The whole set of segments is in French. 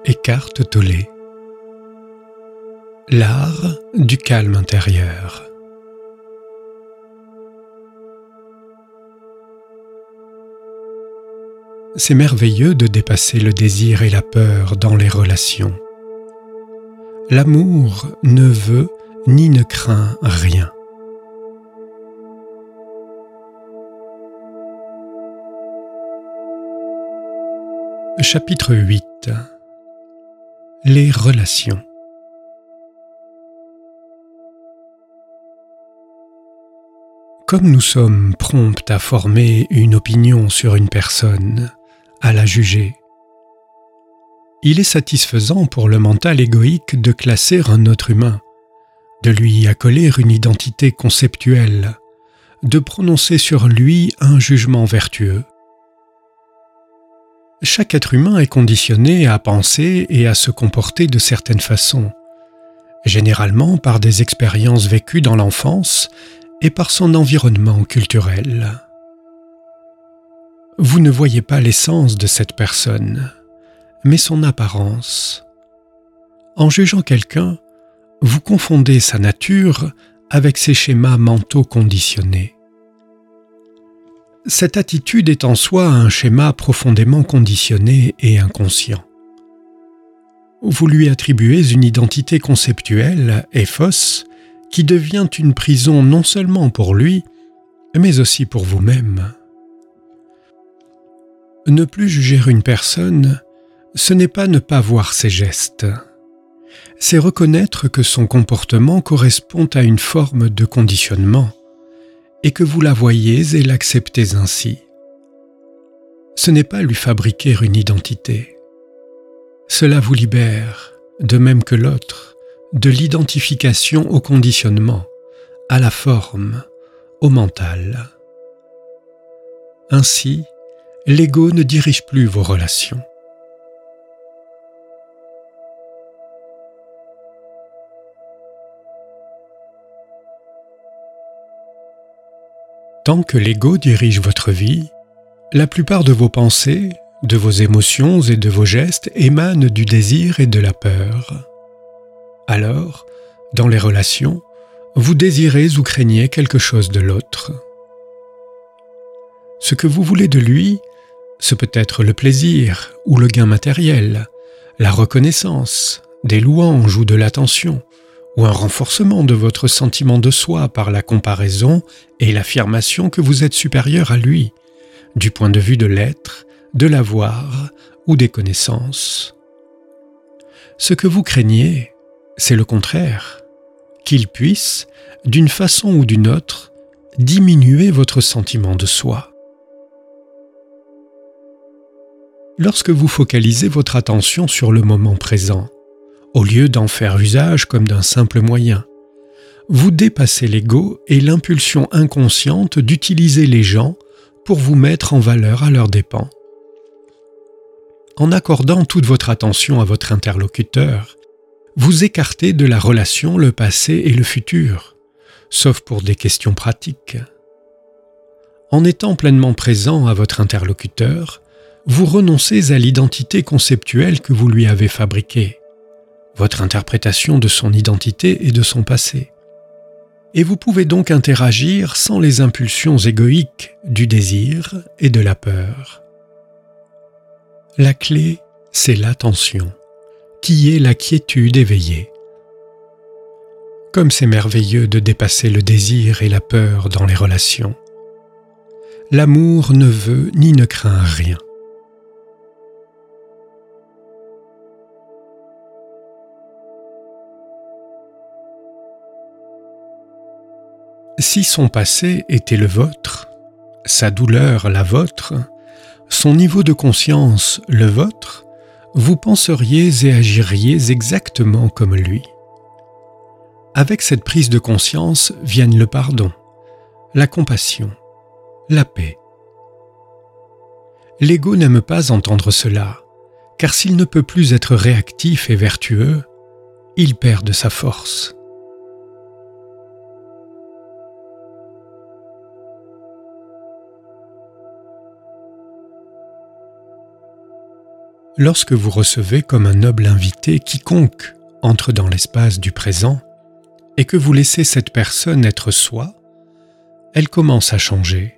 Eckhart Tolle. L'art du calme intérieur. C'est merveilleux de dépasser le désir et la peur dans les relations. L'amour ne veut ni ne craint rien. Chapitre 8. Les relations. Comme nous sommes prompts à former une opinion sur une personne, à la juger, il est satisfaisant pour le mental égoïque de classer un être humain, de lui accoler une identité conceptuelle, de prononcer sur lui un jugement vertueux. Chaque être humain est conditionné à penser et à se comporter de certaines façons, généralement par des expériences vécues dans l'enfance et par son environnement culturel. Vous ne voyez pas l'essence de cette personne, mais son apparence. En jugeant quelqu'un, vous confondez sa nature avec ses schémas mentaux conditionnés. Cette attitude est en soi un schéma profondément conditionné et inconscient. Vous lui attribuez une identité conceptuelle et fausse qui devient une prison non seulement pour lui, mais aussi pour vous-même. Ne plus juger une personne, ce n'est pas ne pas voir ses gestes. C'est reconnaître que son comportement correspond à une forme de conditionnement et que vous la voyez et l'acceptez ainsi. Ce n'est pas lui fabriquer une identité. Cela vous libère, de même que l'autre, de l'identification au conditionnement, à la forme, au mental. Ainsi, l'ego ne dirige plus vos relations. Tant que l'ego dirige votre vie, la plupart de vos pensées, de vos émotions et de vos gestes émanent du désir et de la peur. Alors, dans les relations, vous désirez ou craignez quelque chose de l'autre. Ce que vous voulez de lui, ce peut être le plaisir ou le gain matériel, la reconnaissance, des louanges ou de l'attention, ou un renforcement de votre sentiment de soi par la comparaison et l'affirmation que vous êtes supérieur à lui, du point de vue de l'être, de l'avoir ou des connaissances. Ce que vous craignez, c'est le contraire, qu'il puisse, d'une façon ou d'une autre, diminuer votre sentiment de soi. Lorsque vous focalisez votre attention sur le moment présent, au lieu d'en faire usage comme d'un simple moyen, vous dépassez l'ego et l'impulsion inconsciente d'utiliser les gens pour vous mettre en valeur à leurs dépens. En accordant toute votre attention à votre interlocuteur, vous écartez de la relation le passé et le futur, sauf pour des questions pratiques. En étant pleinement présent à votre interlocuteur, vous renoncez à l'identité conceptuelle que vous lui avez fabriquée, votre interprétation de son identité et de son passé. Et vous pouvez donc interagir sans les impulsions égoïques du désir et de la peur. La clé, c'est l'attention, qui est la quiétude éveillée. Comme c'est merveilleux de dépasser le désir et la peur dans les relations. L'amour ne veut ni ne craint rien. Si son passé était le vôtre, sa douleur la vôtre, son niveau de conscience le vôtre, vous penseriez et agiriez exactement comme lui. Avec cette prise de conscience viennent le pardon, la compassion, la paix. L'ego n'aime pas entendre cela, car s'il ne peut plus être réactif et vertueux, il perd de sa force. Lorsque vous recevez comme un noble invité quiconque entre dans l'espace du présent et que vous laissez cette personne être soi, elle commence à changer.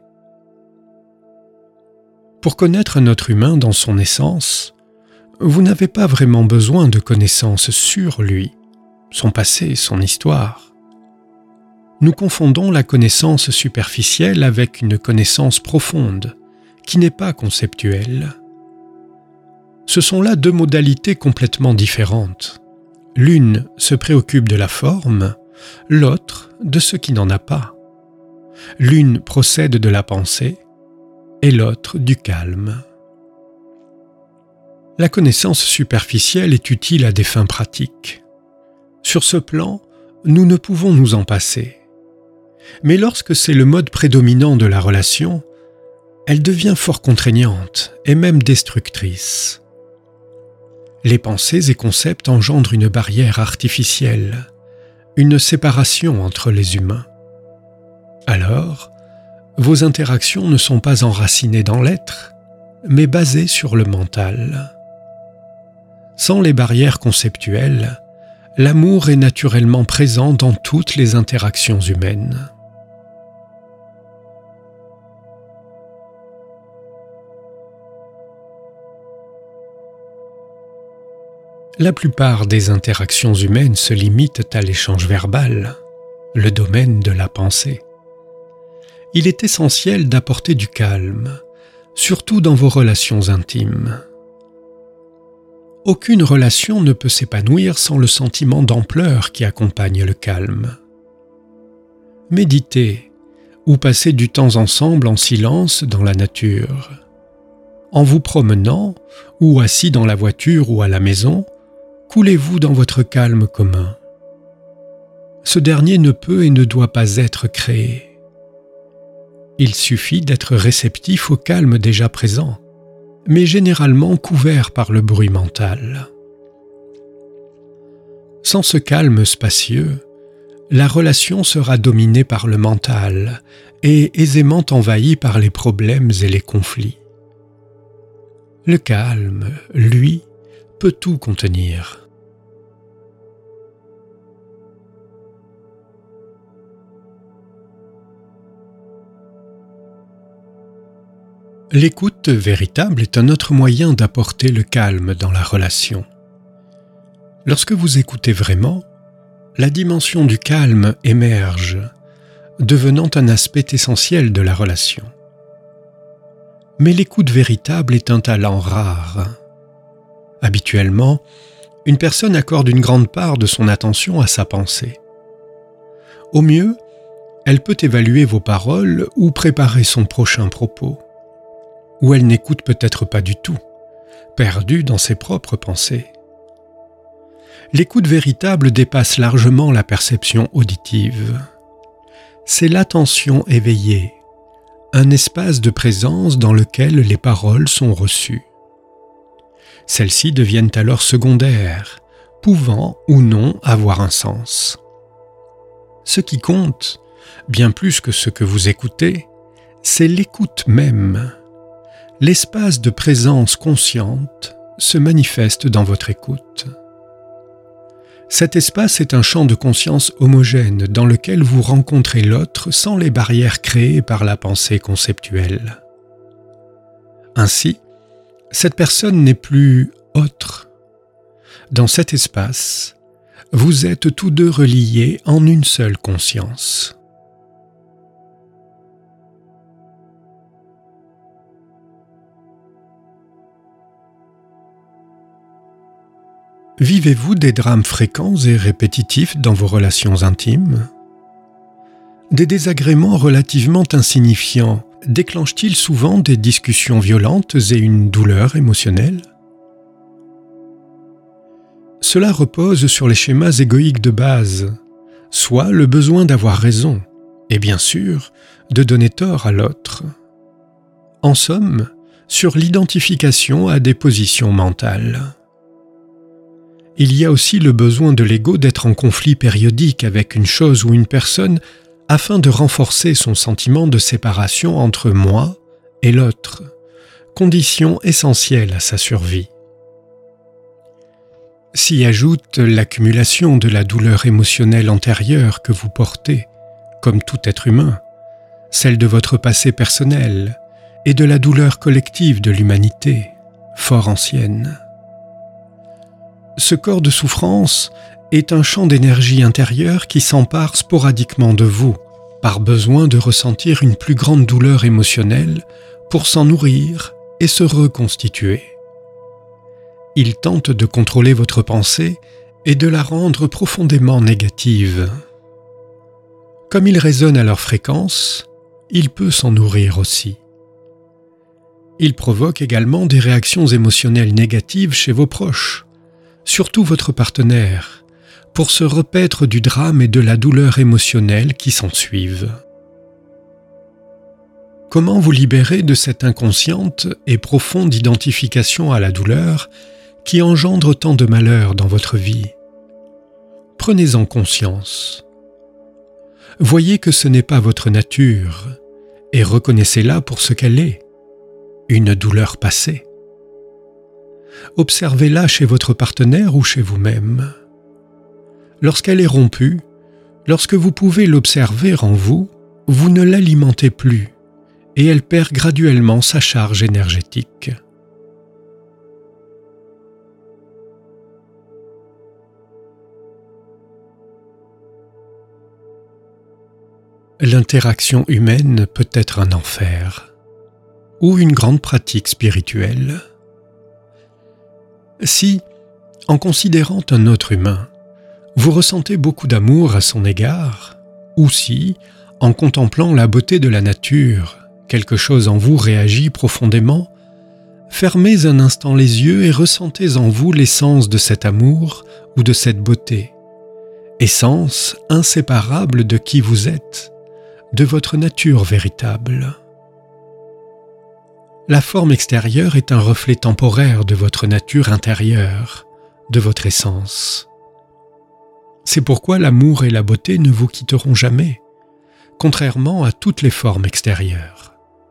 Pour connaître un être humain dans son essence, vous n'avez pas vraiment besoin de connaissances sur lui, son passé, son histoire. Nous confondons la connaissance superficielle avec une connaissance profonde, qui n'est pas conceptuelle. Ce sont là deux modalités complètement différentes. L'une se préoccupe de la forme, l'autre de ce qui n'en a pas. L'une procède de la pensée et l'autre du calme. La connaissance superficielle est utile à des fins pratiques. Sur ce plan, nous ne pouvons nous en passer. Mais lorsque c'est le mode prédominant de la relation, elle devient fort contraignante et même destructrice. Les pensées et concepts engendrent une barrière artificielle, une séparation entre les humains. Alors, vos interactions ne sont pas enracinées dans l'être, mais basées sur le mental. Sans les barrières conceptuelles, l'amour est naturellement présent dans toutes les interactions humaines. La plupart des interactions humaines se limitent à l'échange verbal, le domaine de la pensée. Il est essentiel d'apporter du calme, surtout dans vos relations intimes. Aucune relation ne peut s'épanouir sans le sentiment d'ampleur qui accompagne le calme. Méditez ou passez du temps ensemble en silence dans la nature. En vous promenant ou assis dans la voiture ou à la maison, coulez-vous dans votre calme commun. Ce dernier ne peut et ne doit pas être créé. Il suffit d'être réceptif au calme déjà présent, mais généralement couvert par le bruit mental. Sans ce calme spacieux, la relation sera dominée par le mental et aisément envahie par les problèmes et les conflits. Le calme, lui, peut tout contenir. L'écoute véritable est un autre moyen d'apporter le calme dans la relation. Lorsque vous écoutez vraiment, la dimension du calme émerge, devenant un aspect essentiel de la relation. Mais l'écoute véritable est un talent rare. Habituellement, une personne accorde une grande part de son attention à sa pensée. Au mieux, elle peut évaluer vos paroles ou préparer son prochain propos. Ou elle n'écoute peut-être pas du tout, perdue dans ses propres pensées. L'écoute véritable dépasse largement la perception auditive. C'est l'attention éveillée, un espace de présence dans lequel les paroles sont reçues. Celles-ci deviennent alors secondaires, pouvant ou non avoir un sens. Ce qui compte, bien plus que ce que vous écoutez, c'est l'écoute même. L'espace de présence consciente se manifeste dans votre écoute. Cet espace est un champ de conscience homogène dans lequel vous rencontrez l'autre sans les barrières créées par la pensée conceptuelle. Ainsi, cette personne n'est plus autre. Dans cet espace, vous êtes tous deux reliés en une seule conscience. Vivez-vous des drames fréquents et répétitifs dans vos relations intimes ? Des désagréments relativement insignifiants déclenchent-ils souvent des discussions violentes et une douleur émotionnelle ? Cela repose sur les schémas égoïques de base, soit le besoin d'avoir raison, et bien sûr, de donner tort à l'autre. En somme, sur l'identification à des positions mentales. Il y a aussi le besoin de l'ego d'être en conflit périodique avec une chose ou une personne afin de renforcer son sentiment de séparation entre moi et l'autre, condition essentielle à sa survie. S'y ajoute l'accumulation de la douleur émotionnelle antérieure que vous portez, comme tout être humain, celle de votre passé personnel et de la douleur collective de l'humanité, fort ancienne. Ce corps de souffrance est un champ d'énergie intérieure qui s'empare sporadiquement de vous, par besoin de ressentir une plus grande douleur émotionnelle pour s'en nourrir et se reconstituer. Il tente de contrôler votre pensée et de la rendre profondément négative. Comme il résonne à leur fréquence, il peut s'en nourrir aussi. Il provoque également des réactions émotionnelles négatives chez vos proches, surtout votre partenaire, pour se repaître du drame et de la douleur émotionnelle qui s'ensuivent. Comment vous libérer de cette inconsciente et profonde identification à la douleur qui engendre tant de malheur dans votre vie? Prenez-en conscience. Voyez que ce n'est pas votre nature et reconnaissez-la pour ce qu'elle est, une douleur passée. Observez-la chez votre partenaire ou chez vous-même. Lorsqu'elle est rompue, lorsque vous pouvez l'observer en vous, vous ne l'alimentez plus et elle perd graduellement sa charge énergétique. L'interaction humaine peut être un enfer ou une grande pratique spirituelle. Si, en considérant un autre humain, vous ressentez beaucoup d'amour à son égard, ou si, en contemplant la beauté de la nature, quelque chose en vous réagit profondément, fermez un instant les yeux et ressentez en vous l'essence de cet amour ou de cette beauté, essence inséparable de qui vous êtes, de votre nature véritable. La forme extérieure est un reflet temporaire de votre nature intérieure, de votre essence. C'est pourquoi l'amour et la beauté ne vous quitteront jamais, contrairement à toutes les formes extérieures.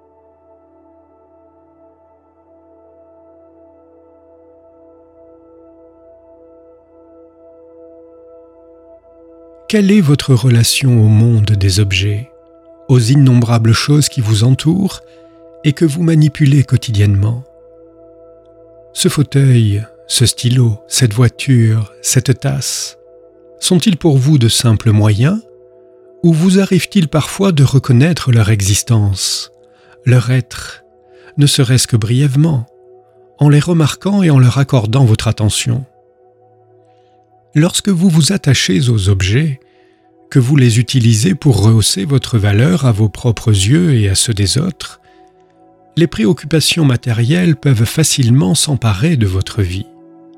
Quelle est votre relation au monde des objets, aux innombrables choses qui vous entourent et que vous manipulez quotidiennement? Ce fauteuil, ce stylo, cette voiture, cette tasse, sont-ils pour vous de simples moyens ou vous arrive-t-il parfois de reconnaître leur existence, leur être, ne serait-ce que brièvement, en les remarquant et en leur accordant votre attention? Lorsque vous vous attachez aux objets, que vous les utilisez pour rehausser votre valeur à vos propres yeux et à ceux des autres, les préoccupations matérielles peuvent facilement s'emparer de votre vie.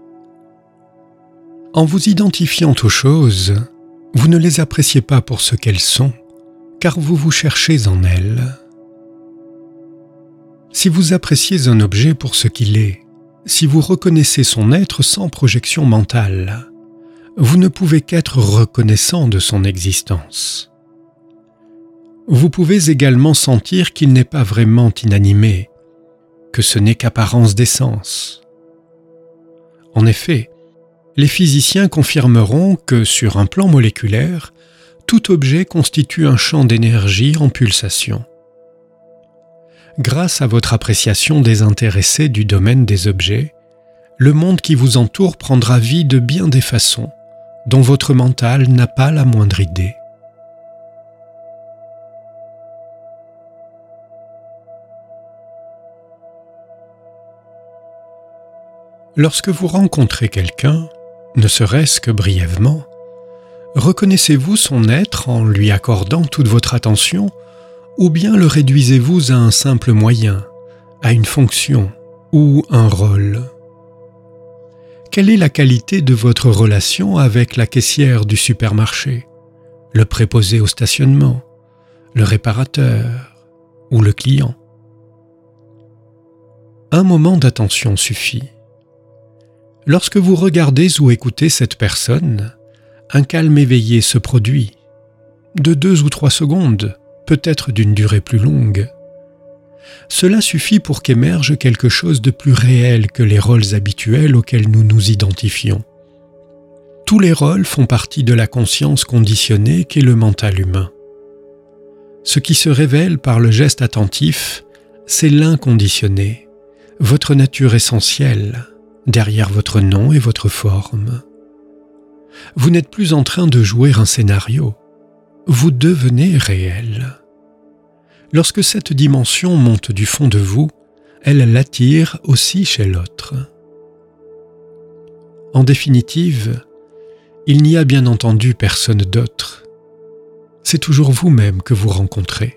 En vous identifiant aux choses, vous ne les appréciez pas pour ce qu'elles sont, car vous vous cherchez en elles. Si vous appréciez un objet pour ce qu'il est, si vous reconnaissez son être sans projection mentale, vous ne pouvez qu'être reconnaissant de son existence. Vous pouvez également sentir qu'il n'est pas vraiment inanimé, que ce n'est qu'apparence d'essence. En effet, les physiciens confirmeront que sur un plan moléculaire, tout objet constitue un champ d'énergie en pulsation. Grâce à votre appréciation désintéressée du domaine des objets, le monde qui vous entoure prendra vie de bien des façons dont votre mental n'a pas la moindre idée. Lorsque vous rencontrez quelqu'un, ne serait-ce que brièvement, reconnaissez-vous son être en lui accordant toute votre attention ou bien le réduisez-vous à un simple moyen, à une fonction ou un rôle? Quelle est la qualité de votre relation avec la caissière du supermarché, le préposé au stationnement, le réparateur ou le client? Un moment d'attention suffit. Lorsque vous regardez ou écoutez cette personne, un calme éveillé se produit, de 2 ou 3 secondes, peut-être d'une durée plus longue. Cela suffit pour qu'émerge quelque chose de plus réel que les rôles habituels auxquels nous nous identifions, Tous les rôles font partie de la conscience conditionnée qu'est le mental humain. Ce qui se révèle par le geste attentif, c'est l'inconditionné, votre nature essentielle, derrière votre nom et votre forme. Vous n'êtes plus en train de jouer un scénario, vous devenez réel. Lorsque cette dimension monte du fond de vous, elle l'attire aussi chez l'autre. En définitive, il n'y a bien entendu personne d'autre. C'est toujours vous-même que vous rencontrez.